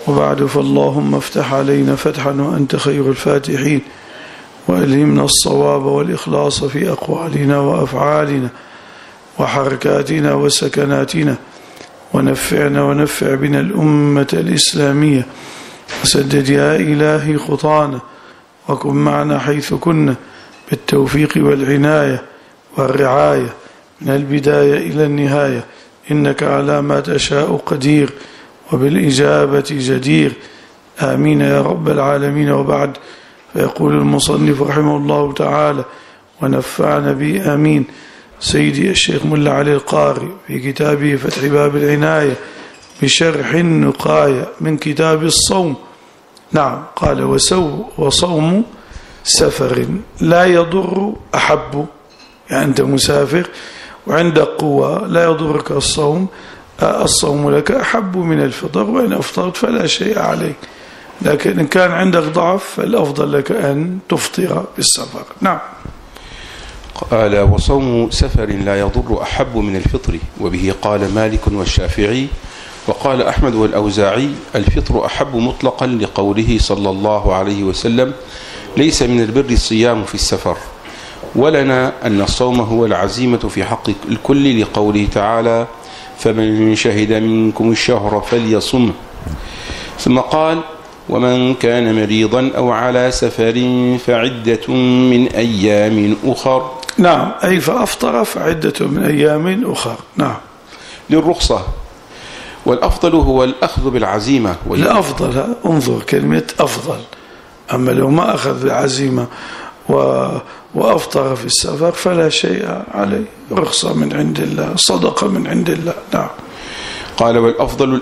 وبعد، فاللهم افتح علينا فتحا وأنت خير الفاتحين، وألهمنا الصواب والإخلاص في أقوالنا وأفعالنا وحركاتنا وسكناتنا، ونفعنا ونفع بنا الأمة الإسلامية، وسدد يا إلهي خطانا، وكن معنا حيث كنا بالتوفيق والعناية والرعاية من البداية إلى النهاية، إنك على ما تشاء قدير وبالإجابة جدير. آمين يا رب العالمين. وبعد، فيقول المصنف رحمه الله تعالى ونفعنا به آمين سيدي الشيخ ملا علي القاري في كتابه فتح باب العناية بشرح النقاية من كتاب الصوم. نعم، قال وصوم سفر لا يضر أحب، يعني أنت مسافر وعندك قوة لا يضرك الصوم لك أحب من الفطر، وإن أفطرت فلا شيء عليك، لكن إن كان عندك ضعف فالأفضل لك أن تفطر بالسفر. نعم. قال وصوم سفر لا يضر أحب من الفطر، وبه قال مالك والشافعي، وقال أحمد والأوزاعي الفطر أحب مطلقا لقوله صلى الله عليه وسلم ليس من البر الصيام في السفر، ولنا أن الصوم هو العزيمة في حق الكل لقوله تعالى فمن شهد منكم الشهر فليصم. ثم قال ومن كان مريضا أو على سفر فعدة من أيام أخر. نعم، أي فأفطر فعدة من أيام أخر. نعم، للرخصة. والأفضل هو الأخذ بالعزيمة. الأفضل، انظر كلمة أفضل، أما لو ما أخذ بالعزيمة وأفطر في السفر فلا شيء عليه، رخصة من عند الله، صدقة من عند الله. نعم. قال والأفضل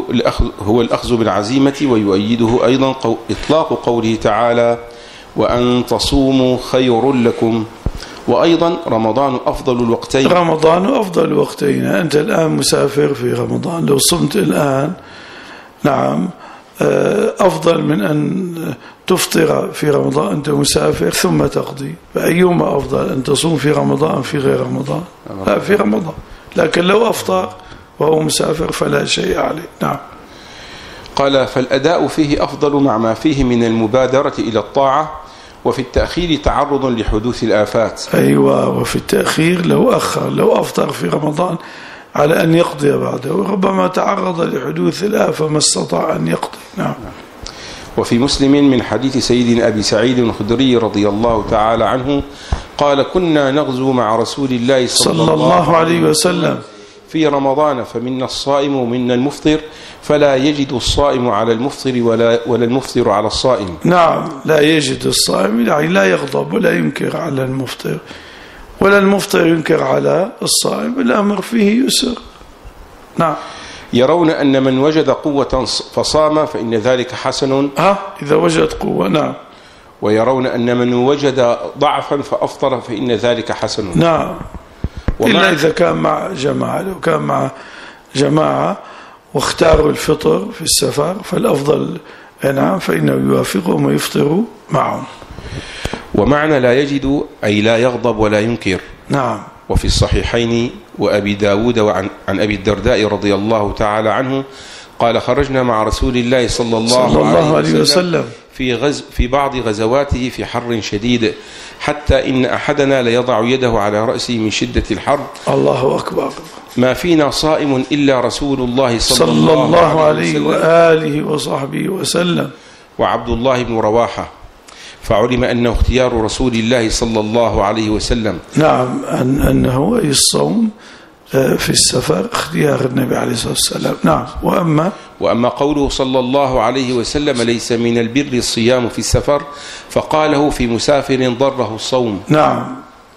هو الأخذ بالعزيمة، ويؤيده أيضا إطلاق قوله تعالى وأن تصوموا خير لكم. وأيضا رمضان أفضل الوقتين. رمضان أفضل الوقتين. أنت الآن مسافر في رمضان، لو صمت الآن نعم أفضل من أن تفطر في رمضان أنت مسافر ثم تقضي، فأيهما أفضل، أن تصوم في رمضان في غير رمضان؟ لا، في رمضان، لكن لو أفطر وهو مسافر فلا شيء عليه. نعم. قال فالأداء فيه أفضل مع ما فيه من المبادرة إلى الطاعة، وفي التأخير تعرض لحدوث الآفات. أيوة، وفي التأخير لو أفطر في رمضان على أن يقضي بعده، وربما تعرض لحدوث الآفة ما استطاع أن يقضي. نعم. وفي مسلم من حديث سيدنا أبي سعيد الخدري رضي الله تعالى عنه قال كنا نغزو مع رسول الله صلى الله عليه وسلم في رمضان، فمنا الصائم ومنا المفطر، فلا يجد الصائم على المفطر ولا المفطر على الصائم. نعم، لا يجد الصائم، يعني لا يغضب ولا ينكر على المفطر، ولا المفطر ينكر على الصائم، الأمر فيه يسر. نعم. يرون أن من وجد قوة فصام فإن ذلك حسن. إذا وجد قوة. نعم. ويرون أن من وجد ضعفا فأفطر فإن ذلك حسن. نعم، إلا إذا كان مع جماعة. لو كان مع جماعة واختاروا الفطر في السفر فالأفضل نعم فإنه يوافقهم ويفطروا معهم. ومعنى لا يجد أي لا يغضب ولا ينكر. نعم. وفي الصحيحين وأبي داود وعن أبي الدرداء رضي الله تعالى عنه قال خرجنا مع رسول الله صلى الله عليه وسلم في بعض غزواته في حر شديد، حتى إن أحدنا ليضع يده على رأسه من شدة الحر. الله أكبر. ما فينا صائم إلا رسول الله صلى الله عليه وآله وصحبه وسلم وعبد الله بن رواحة، فعلم أنه اختيار رسول الله صلى الله عليه وسلم. نعم، أنه أي الصوم في السفر اختيار النبي عليه الصلاة والسلام. نعم. وأما قوله صلى الله عليه وسلم ليس من البر الصيام في السفر، فقاله في مسافر ضره الصوم. نعم،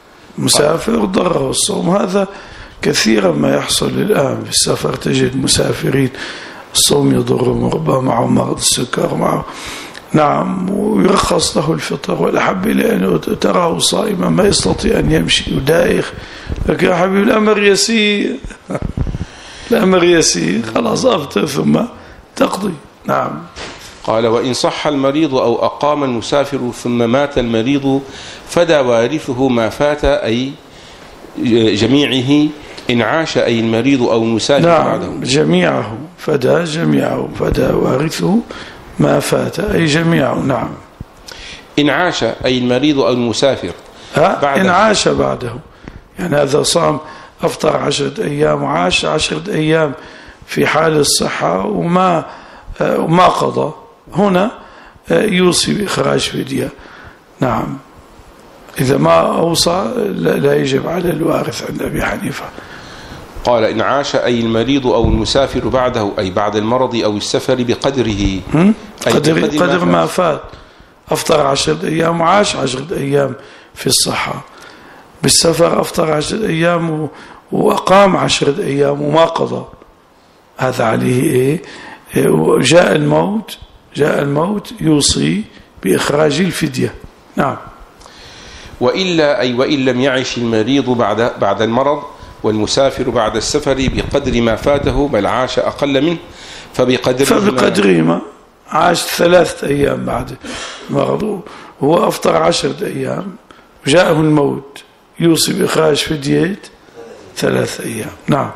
مسافر ضره الصوم، هذا كثيرا ما يحصل الآن في السفر، تجد مسافرين الصوم يضرهم، ربما معه مرض السكر معه. نعم، ويرخص له الفطر، والأحب لأنه تراه صائما ما يستطيع أن يمشي يدايخ، لكن يا حبيبي الأمر يسير الأمر يسير، خلاص أفطر ثم تقضي. نعم. قال وإن صح المريض أو أقام المسافر ثم مات المريض فدى وارثه ما فات، أي جميعه إن عاش أي المريض أو المسافر. نعم، بعده جميعه فدى جميعه، فدى وارثه ما فات، أي جميعه. نعم. إن عاش أي المريض أو المسافر إن عاش بعده، يعني هذا صام أفطر 10 أيام وعاش 10 أيام في حال الصحة وما قضى، هنا يوصي بإخراج فدية. نعم. إذا ما أوصى لا يجب على الوارث عند أبي حنيفة. قال إن عاش أي المريض أو المسافر بعده، أي بعد المرض أو السفر بقدره، قدر ما فات. أفطر 10 أيام وعاش 10 أيام في الصحة، بالسفر أفطر 10 أيام وأقام 10 أيام وما قضى، هذا عليه إيه؟ جاء الموت يوصي بإخراج الفدية. نعم. وإلا أي وإن لم يعش المريض بعد المرض والمسافر بعد السفر بقدر ما فاته، بل عاش أقل منه، فبقدر ما عاش 3 أيام بعد مرضه، هو أفطر 10 أيام وجاءه الموت، يوصي بإخراج فدية 3 أيام. نعم.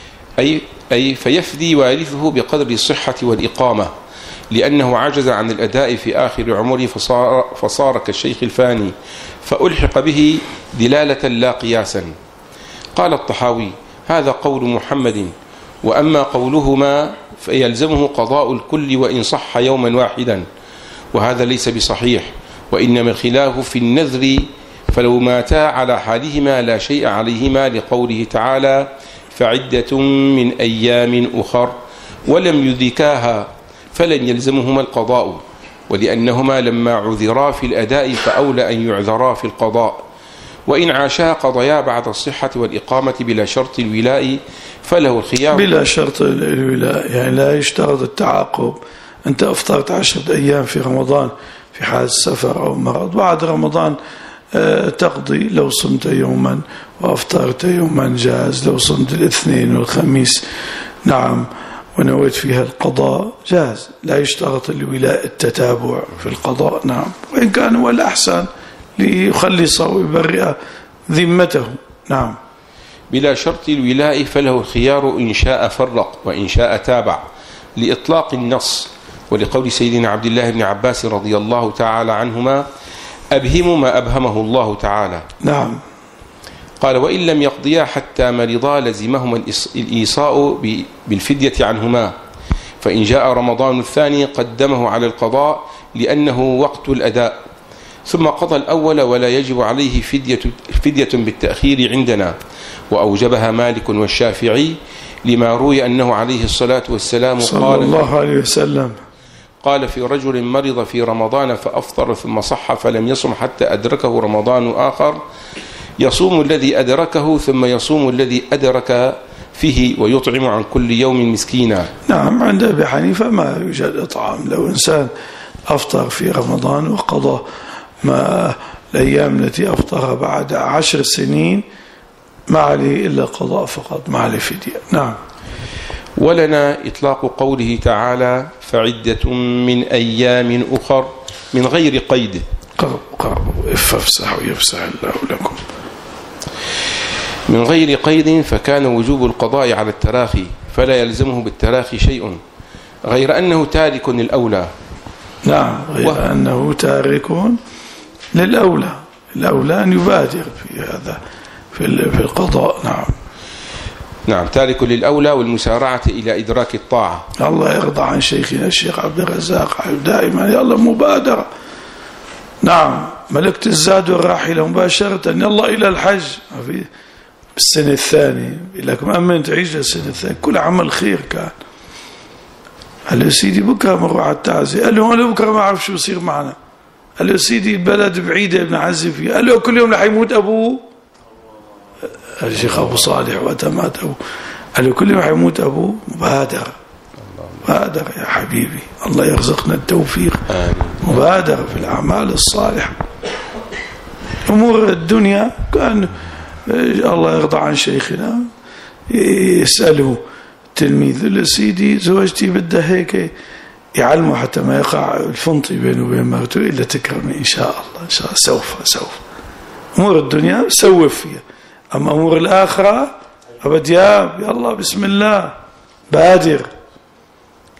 أي فيفدي وارثه بقدر الصحة والإقامة، لأنه عجز عن الأداء في آخر عمره فصار كالشيخ الفاني، فألحق به دلالة لا قياسا. قال الطحاوي: هذا قول محمد، وأما قولهما فيلزمه قضاء الكل وإن صح يوما واحدا، وهذا ليس بصحيح، وإنما الخلاف في النذر، فلو ماتا على حالهما لا شيء عليهما، لقوله تعالى: فعدة من أيام أخر، ولم يدركاها فلن يلزمهما القضاء، ولأنهما لما عذرا في الأداء فأولى أن يعذرا في القضاء. وإن عاشا قضيا بعد الصحة والإقامة بلا شرط الولاء فله الخيار. بلا شرط الولاء يعني لا يشترط التعاقب. أنت أفطرت 10 أيام في رمضان في حال السفر أو مرض، بعد رمضان تقضي. لو صمت يوما وأفطرت يوما جاز، لو صمت الاثنين والخميس نعم ونويت فيها القضاء جاز، لا يشترط الولاء التتابع في القضاء. نعم. وإن كان هو الأحسن ليخلص ويبرئ ذمته. نعم. بلا شرط الولاء فله الخيار إن شاء فرق وإن شاء تابع، لإطلاق النص، ولقول سيدنا عبد الله بن عباس رضي الله تعالى عنهما: أبهم ما أبهمه الله تعالى. نعم. قال: وإن لم يقضيا حتى مرضا لزمهما الإيصاء بالفدية ندية فإن جاء رمضان الثاني قدمه على القضاء لأنه وقت الأداء، ثم قضى الأول ولا يجب عليه فدية بالتأخير عندنا، وأوجبها مالك والشافعي لما روي أنه عليه الصلاة والسلام صلى الله عليه وسلم قال: في رجل مرض في رمضان فأفطر ثم صح فلم يصم حتى أدركه رمضان آخر، يصوم الذي أدركه ثم يصوم الذي أدرك فيه ويطعم عن كل يوم مسكينا. نعم. عند أبي حنيفة ما يوجد إطعام. لو إنسان أفطر في رمضان وقضى ما الأيام التي أفطرها بعد 10 سنين ما عليه إلا قضاء فقط، ما عليه فدية. نعم. ولنا إطلاق قوله تعالى: فعدة من أيام أخر من غير قيد. قربوا افسحوا يفسح الله لكم. من غير قيد، فكان وجوب القضاء على التراخي، فلا يلزمه بالتراخي شيء غير أنه تارك للأولى. نعم. غير أنه تارك للأولى، الأولى أن يبادر في هذا في القضاء. نعم. نعم. تارك للأولى والمسارعة إلى إدراك الطاعة. الله يرضى عن شيخنا الشيخ عبد الرزاق دائما يلا مبادرة. نعم. ملكت الزاد والراحلة مباشرة يلا إلى الحج في السنة الثانية، لك مأمن تعيش السنة الثانية، كل عمل خير كان. قال له سيدي بكرة مروح على التعزية. قال له أنا بكرة ما أعرف شو يصير معنا. قال له سيدي البلد بعيدة بنعزي فيها. قال له كل يوم رح يموت أبوه. الشيخ أبو صالح وقتها مات أبوه. قال له كل يوم رح يموت أبوه. مبادرة يا حبيبي، الله يرزقنا التوفيق. مبادرة في الأعمال الصالحة. أمور الدنيا كان الله يرضى عن شيخنا يسأله تلميذ: سيدي زوجتي بدها هيك يعلمه حتى ما يقع الفنطي بينه وبين مرته إلا تكرمي إن شاء الله. إن شاء الله سوف. أمور الدنيا سوف فيها، أما أمور الآخرة أبد يا الله بسم الله بادر.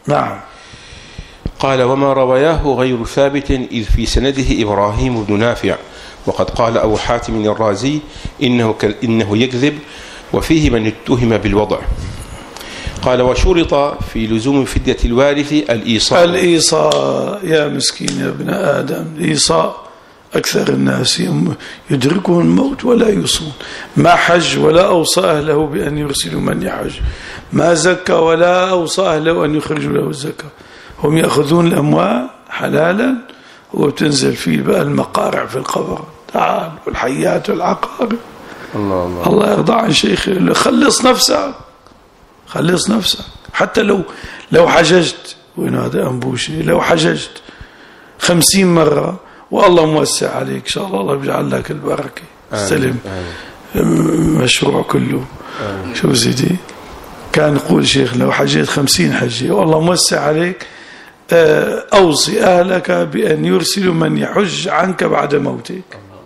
نعم. قال وما رواه غير ثابت إذ في سنده إبراهيم بن نافع، وقد قال أبو حاتم الرازي إنه يكذب وفيه من اتهم بالوضع. قال وشرط في لزوم فدية الوارث الإيصاء. يا مسكين يا ابن آدم، الإيصاء أكثر الناس يدركه الموت ولا يوصون، ما حج ولا أوصى أهله بأن يرسلوا من يحج، ما زكى ولا أوصى أهله أن يخرجوا له الزكاة، هم يأخذون الأموال حلالا وتنزل فيه بقى المقارع في القبر، تعال والحيات والعقارب. الله يرضى عن شيخي، خلص نفسك، خلص نفسك. حتى لو حججت، وين هذا أنبوشي، لو حججت 50 مرة والله موسع عليك إن شاء الله بيجعل لك البركة، استلم مشروع كله. شوف سيدي، كان يقول شيخ لو حجيت 50 حجة والله موسع عليك، أوصي أهلك بأن يرسلوا من يحج عنك بعد موتك.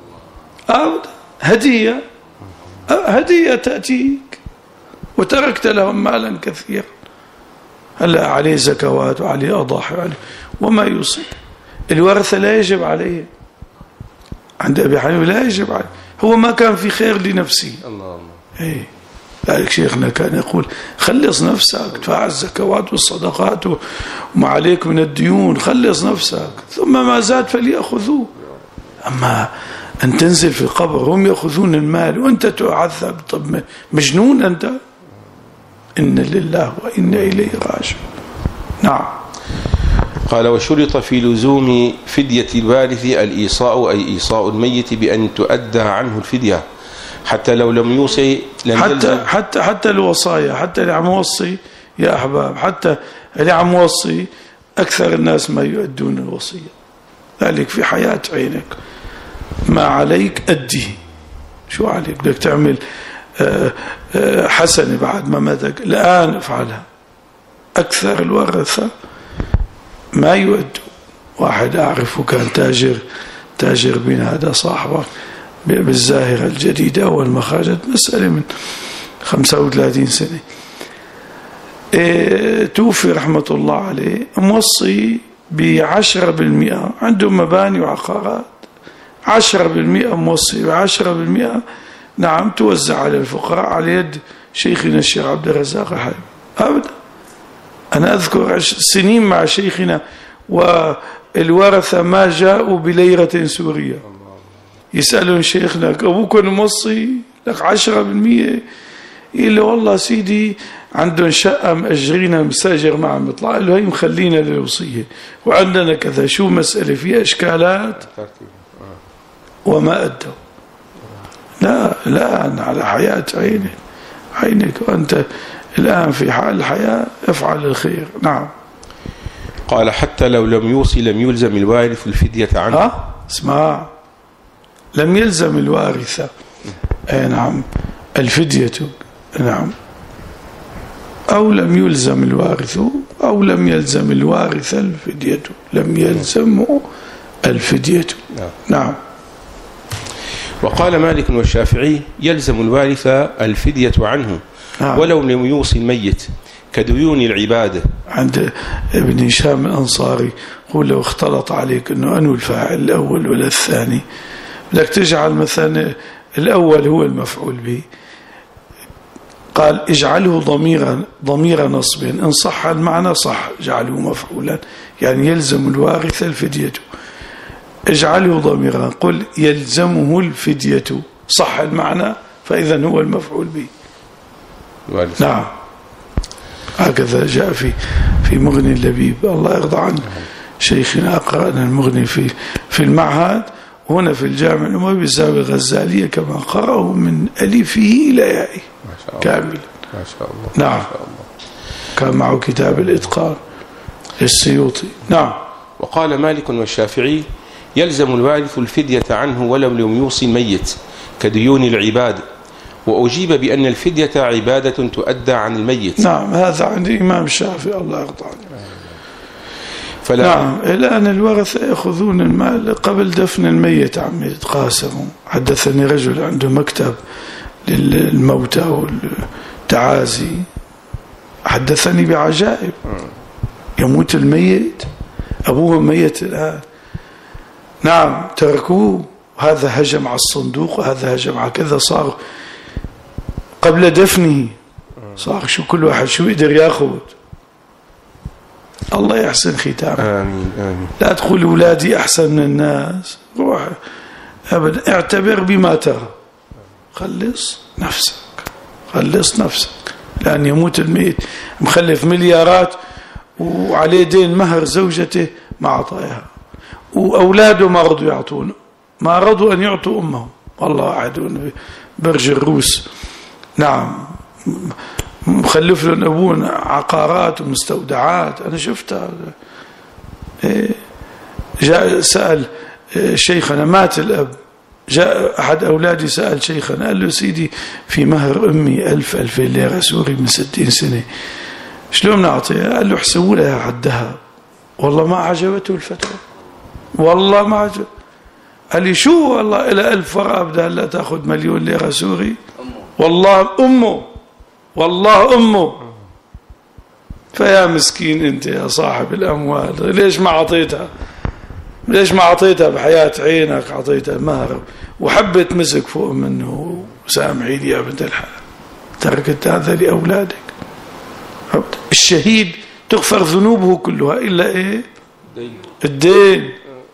هدية تأتيك وتركت لهم مالا كثيرا، هلا عليه زكوات وعليه أضاحي وما يوصي. الورثة لا يجب عليه، عند أبي حنيفة لا يجب عليه، هو ما كان في خير لنفسه. الله. ذلك شيخنا كان يقول خلص نفسك، ادفع الزكوات والصدقات وما عليك من الديون، خلص نفسك، ثم ما زاد فليأخذوه. أما أن تنزل في القبر هم يأخذون المال وأنت تعذب، طب مجنون أنت؟ إن لله وإنا إليه راجعون. نعم. قال وشرط في لزوم فدية الوارث الإيصاء، أي إيصاء الميت بأن تؤدى عنه الفدية حتى لو لم يوصي حتى الوصايا، حتى اللي عم وصي يا أحباب، حتى اللي عم وصي أكثر الناس ما يؤدون الوصية. ذلك في حياة عينك، ما عليك أديه، شو عليك؟ بدك تعمل حسنة بعد ما ماتك الآن افعلها. أكثر الورثة ما يؤدوا. واحد أعرفه كان تاجر بنا، هذا صاحبك بالزاهرة الجديدة، أول ما خرجت مسألة من 35 سنة، توفي رحمة الله عليه، موصي ب10%، عنده مباني وعقارات، 10% موصي ب10%، نعم، توزع على الفقراء على يد شيخنا الشيخ عبد الرزاق الحبيب. أبدا، أنا أذكر سنين مع شيخنا والورثة ما جاءوا بليرة سورية، يسألون شيخنا أبوكم موصي لك 10%؟ يقول له والله سيدي عندهم شقة مأجرينها مساجر معهم، يطلع له هي مخلينا للوصية وعندنا كذا، شو مسألة فيها إشكالات وما أدوا. لا أنا على حياة عينك وأنت الآن في حال الحياة افعل الخير. نعم. قال حتى لو لم يوصي لم يلزم الوارث الفدية عنه. اسمع، لم يلزم الوارثة، نعم، الفدية، نعم، أو لم يلزم الوارث أو لم يلزم الوارث الفدية، لم يلزم الفدية. نعم. وقال مالك والشافعي يلزم الوارث الفدية عنه ولو لم يوصي الميت كديون العبادة. عند ابن هشام الأنصاري يقول لو اختلط عليك أنه الفاعل الأول ولا الثاني، لك تجعل مثلا الأول هو المفعول به، قال اجعله ضمير نصب، إن صح المعنى صح، اجعله مفعولا، يعني يلزم الوارث الفدية. اجعله ضميرا، قل يلزمه الفدية، صح المعنى، فإذا هو المفعول به. نعم. هكذا جاء في مغني اللبيب، الله يرضى عنه شيخنا، أقرأنا المغني في المعهد، هنا في الجامع الأموي بالزاوية الغزالية، كما قرأه من ألفه إلى يائه كاملا. ما شاء الله. نعم. كان معه كتاب الإتقان السيوطي. نعم. وقال مالك والشافعي يلزم الوارث الفدية عنه ولو لم يوصي الميت كديون العباد، وأجيب بأن الفدية عبادة تؤدى عن الميت. نعم، هذا عند الإمام الشافعي الله يرضى عنه. نعم. الآن الورثة يأخذون المال قبل دفن الميت، عم يتقاسموا. حدثني رجل عنده مكتب للموتى والتعازي، حدثني بعجائب، يموت الميت، أبوهم ميت الآن، نعم تركوه، هذا هجم على الصندوق وهذا هجم على كذا، صار قبل دفنه صار شو كل واحد شو يقدر ياخذ. الله يحسن ختامه. آمين آمين. لا تقول أولادي أحسن من الناس، روح أبدا، اعتبر بما ترى، خلص نفسك، خلص نفسك، لأن يموت الميت مخلف مليارات وعليه دين مهر زوجته ما أعطاها، وأولاده ما رضوا يعطونه، ما رضوا أن يعطوا أمهم، والله قاعدون برج الروس، نعم مخلف لهم أبونا عقارات ومستودعات. أنا شفتها. جاء سأل شيخنا، مات الأب، جاء أحد أولادي سأل شيخنا قال له سيدي في مهر أمي 1000-2000 ليرة سوري من 60 سنة، شلون نعطيها؟ قال له احسبوا لها على الذهب. والله ما عجبته الفتوى، والله ما عجب. قال لي شو والله إلى 1000 ورقة بدها هلا تأخذ 1,000,000 ليرة سوري. والله أمه، والله أمه. فيا مسكين أنت يا صاحب الأموال، ليش ما أعطيتها؟ ليش ما أعطيتها بحياة عينك؟ أعطيتها مهر وحبت مسك فوق منه، وسامحي لي يا بنت الحلال، تركت هذا لأولادك. الشهيد تغفر ذنوبه كلها إلا إيه؟ الدين.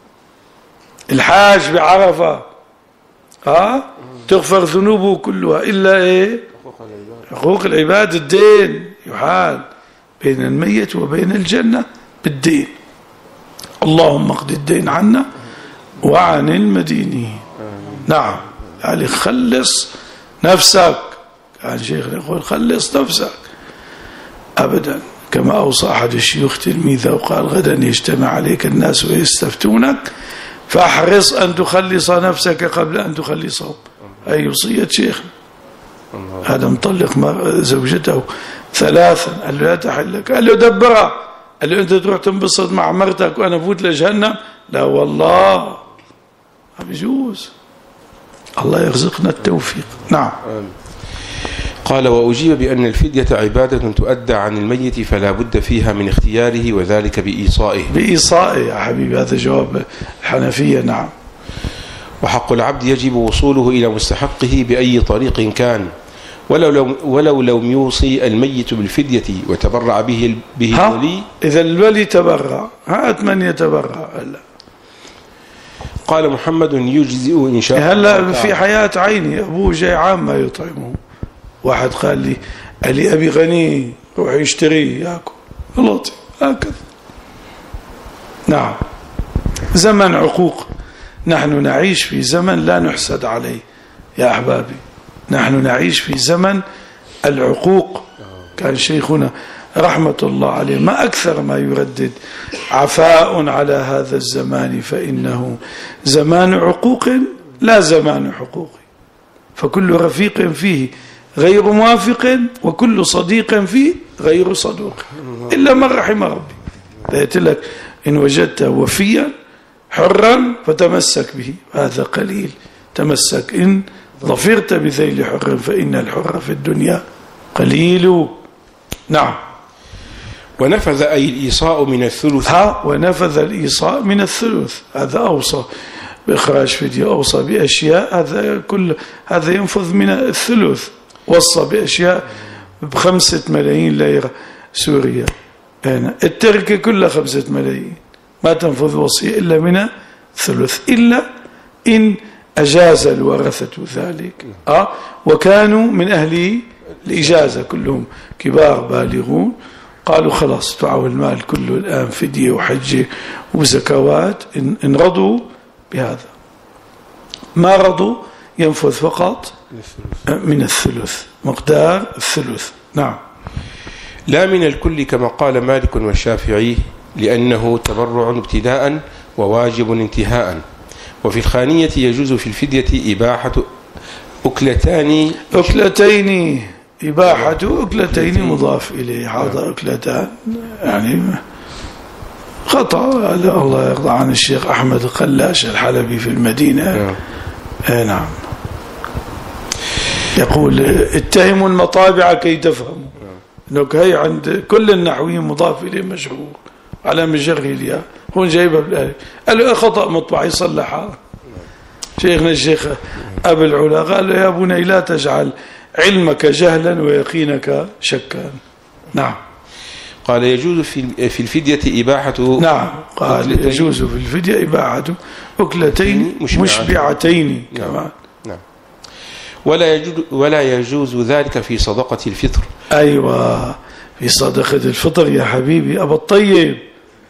الحاج بعرفة تغفر ذنوبه كلها إلا إيه؟ حقوق العباد. الدين يحال بين الميت وبين الجنة بالدين. اللهم اقض الدين عنا وعن المدينين. نعم، يعني خلص نفسك. كان شيخنا يقول خلص نفسك أبدا، كما أوصى أحد الشيوخ تلميذه وقال غدا يجتمع عليك الناس ويستفتونك فاحرص أن تخلص نفسك قبل أن تخلصهم. أي وصية شيخنا. هذا مطلق زوجته 3، قال له لا تحلك، قال له دبرها، قال له أنت تروح تنبسط مع مرتك وأنا فوت لجهنم؟ لا والله ما بيجوز. الله يرزقنا التوفيق. نعم. قال وأجيب بأن الفدية عبادة تؤدى عن الميت فلا بد فيها من اختياره وذلك بإيصائه. بإيصائه يا حبيبي، هذا جواب الحنفية. نعم. وحق العبد يجب وصوله إلى مستحقه بأي طريق كان، ولو لم يوصي الميت بالفدية وتبرع به الولي. إذا الولي تبرع، هات من يتبرع. هلا قال محمد يجزئ إن شاء الله. هلا في حياة عيني أبوه جيعان ما يطعمه، واحد قال لي أبي غني روح يشتري ياكل، غلط هكذا. نعم، زمن عقوق. نحن نعيش في زمن لا نحسد عليه يا أحبابي، نحن نعيش في زمن العقوق. كان شيخنا رحمة الله عليه ما أكثر ما يردد عفاء على هذا الزمان فإنه زمان عقوق لا زمان حقوق، فكل رفيق فيه غير موافق وكل صديق فيه غير صدوق إلا من رحم ربي. قلت لك إن وجدته وفيا حرا فتمسك به، هذا قليل، تمسك إن ظفرت بذيل حر فإن الحر في الدنيا قليل. نعم. ونفذ أي الإيصاء من الثلث. ونفذ الإيصاء من الثلث، هذا أوصى بإخراج فدية، أوصى بأشياء، هذا كل هذا ينفذ من الثلث. وصى بأشياء ب5 ملايين ليرة سوريا، هنا التركة كلها 5 ملايين، ما تنفذ وصية إلا من الثلث، إلا إن أجاز الورثة ذلك. وكانوا من أهل الإجازة كلهم كبار بالغون، قالوا خلاص دفعوا المال كله الآن فدية وحجة وزكوات، إن رضوا بهذا. ما رضوا ينفذ فقط من الثلث، مقدار الثلث. نعم. لا من الكل كما قال مالك والشافعي، لأنه تبرع ابتداء وواجب انتهاء. وفي الخانية يجوز في الفدية إباحة أكلتين، إباحة أكلتين مضاف إليه. حاضر أكلتان يعني خطأ، الله يرضى عن الشيخ أحمد قلاش الحلبي في المدينة. نعم. يقول اتهموا المطابع كي تفهموا، انك هي عند كل النحويين مضاف إليه مجرور، على مجره الياء، هون جايبها بالالف. قال له خطأ مطبعي صلحها. شيخنا الشيخ أبو العلا قال له يا بني لا تجعل علمك جهلا ويقينك شكا. نعم. قال يجوز في الفدية إباحة. نعم قال يجوز في الفدية إباحة أكلتين مشبعتين كمان. نعم. ولا يجوز ذلك في صدقة الفطر. أيوة في صدقة الفطر يا حبيبي أبا الطيب.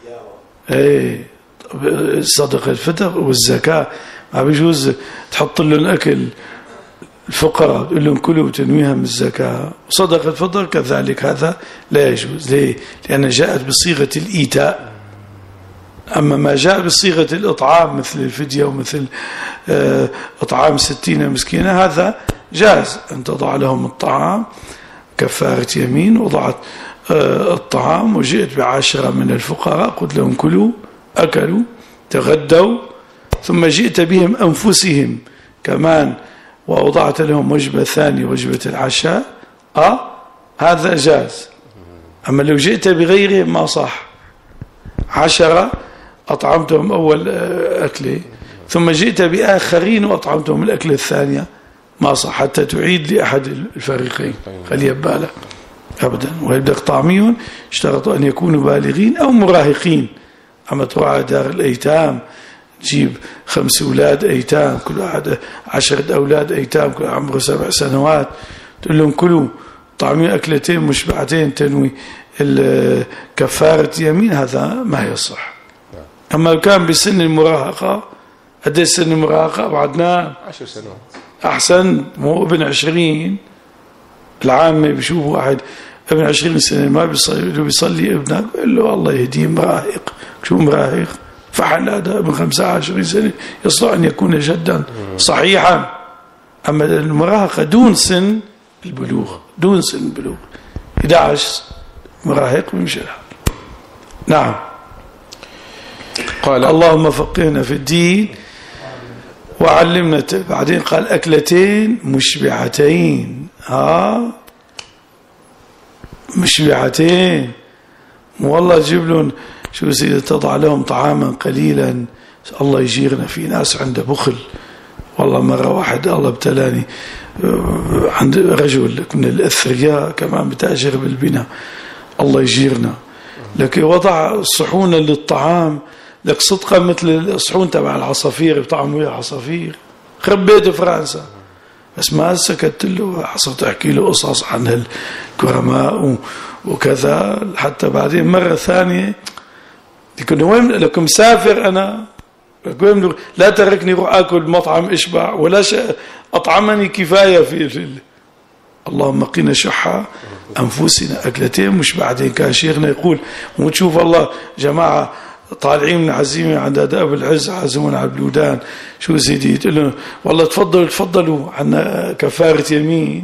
ايه صدقة الفطر والزكاة ما بيجوز تحط لهم أكل الفقراء تقول لهم كلوا وتنويها من الزكاة. صدقة الفطر كذلك هذا لا يجوز. ليه؟ لأن جاءت بصيغة الإيتاء. أما ما جاء بصيغة الإطعام مثل الفدية ومثل إطعام 60 مسكينة هذا جاز أن تضع لهم الطعام كفارة يمين. وضعت الطعام وجئت ب10 من الفقراء قلت لهم كلوا، أكلوا تغدوا، ثم جئت بهم أنفسهم كمان وأوضعت لهم وجبة ثانية وجبة العشاء هذا جاز. أما لو جئت بغيرهم ما صح. 10 أطعمتهم أول أكلة ثم جئت بآخرين وأطعمتهم الأكلة الثانية ما صح حتى تعيد لأحد الفريقين. خلي بالك أبدا. ويبدأ طعميون اشترطوا أن يكونوا بالغين أو مراهقين. أما تروح دار الأيتام تجيب 5 أولاد أيتام كل واحد 10 أولاد أيتام كل عمره 7 سنوات تقول لهم كلوا طعمين أكلتين مشبعتين تنوي الكفارة يمين هذا ما يصح. أما لو كان بسن المراهقة قد سن المراهقة بعدنا 10 سنوات أحسن. مو ابن 20 العامة بيشوفوا واحد ابن 20 سنة ما بيصلي ابنك بيقول له الله يهديه مراهق. شو مراهق؟ فحل هذا ابن 25 سنة يصلح أن يكون جدا صحيحا. أما المراهقة دون سن البلوغ، دون سن البلوغ 11 مراهق بمشي الحال. نعم. قال اللهم فقهنا في الدين وعلمنا. بعدين قال أكلتين مشبعتين. مشبعتين والله تجيب لهم شو سيدي تضع لهم طعاما قليلا. الله يجيرنا في ناس عنده بخل. والله مرة واحد الله ابتلاني عند رجل من الأثرياء كمان بتاجر بالبناء الله يجيرنا لكن وضع صحونا للطعام لك صدقا مثل الصحون تبع العصافير بطعموا ويا عصافير. خربيت فرنسا بس ما سكت له. حصلت أحكي له قصص عن الكرماء وكذا حتى بعدين مرة ثانية لكن وين لكم مسافر أنا لا تركني روح أكل مطعم إشبع ولا شيء أطعمني كفاية في اللهم قنا شح أنفسنا. أكلتين مش بعدين. كان شيخنا يقول وتشوف الله جماعة طالعين من عزيمة عند أبو العز عازمون على البلودان شو سيدي تقول له والله تفضلوا عنا كفارة يمين.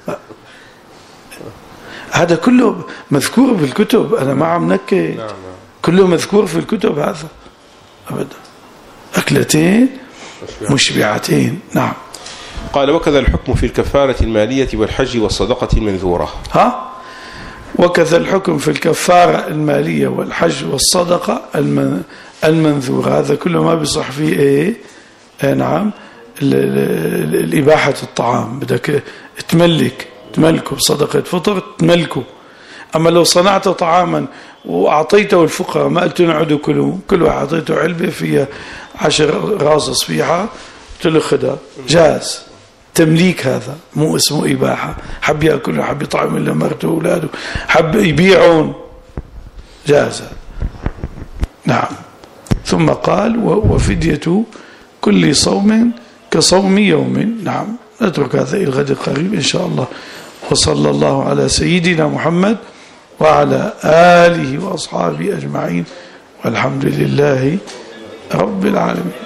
هذا كله مذكور بالكتب. أنا ما عم نكد كله مذكور في الكتب هذا أبدا. أكلتين مشبعتين. نعم. قال وكذا الحكم في الكفارة المالية والحج والصدقة المنذورة. وكذا الحكم في الكفارة المالية والحج والصدقة المنذورة. هذا كله ما بيصح فيه ايه؟ نعم الإباحة الطعام بدك تملكه بصدقة فطر تملكه. أما لو صنعت طعاما وأعطيته الفقراء ما قلت نعدوا كل واحد أعطيته علبة فيها 10 راس صفيحة قلت له خدها جاز. تمليك هذا مو اسمه إباحة. حب يأكل حب يطعم إلا مرته وأولاده حب يبيعون جاز. نعم. ثم قال وفدية كل صوم كصوم يوم. نعم. نترك هذا إلى الغد القريب إن شاء الله. وصلى الله على سيدنا محمد وعلى آله وأصحابه أجمعين والحمد لله رب العالمين.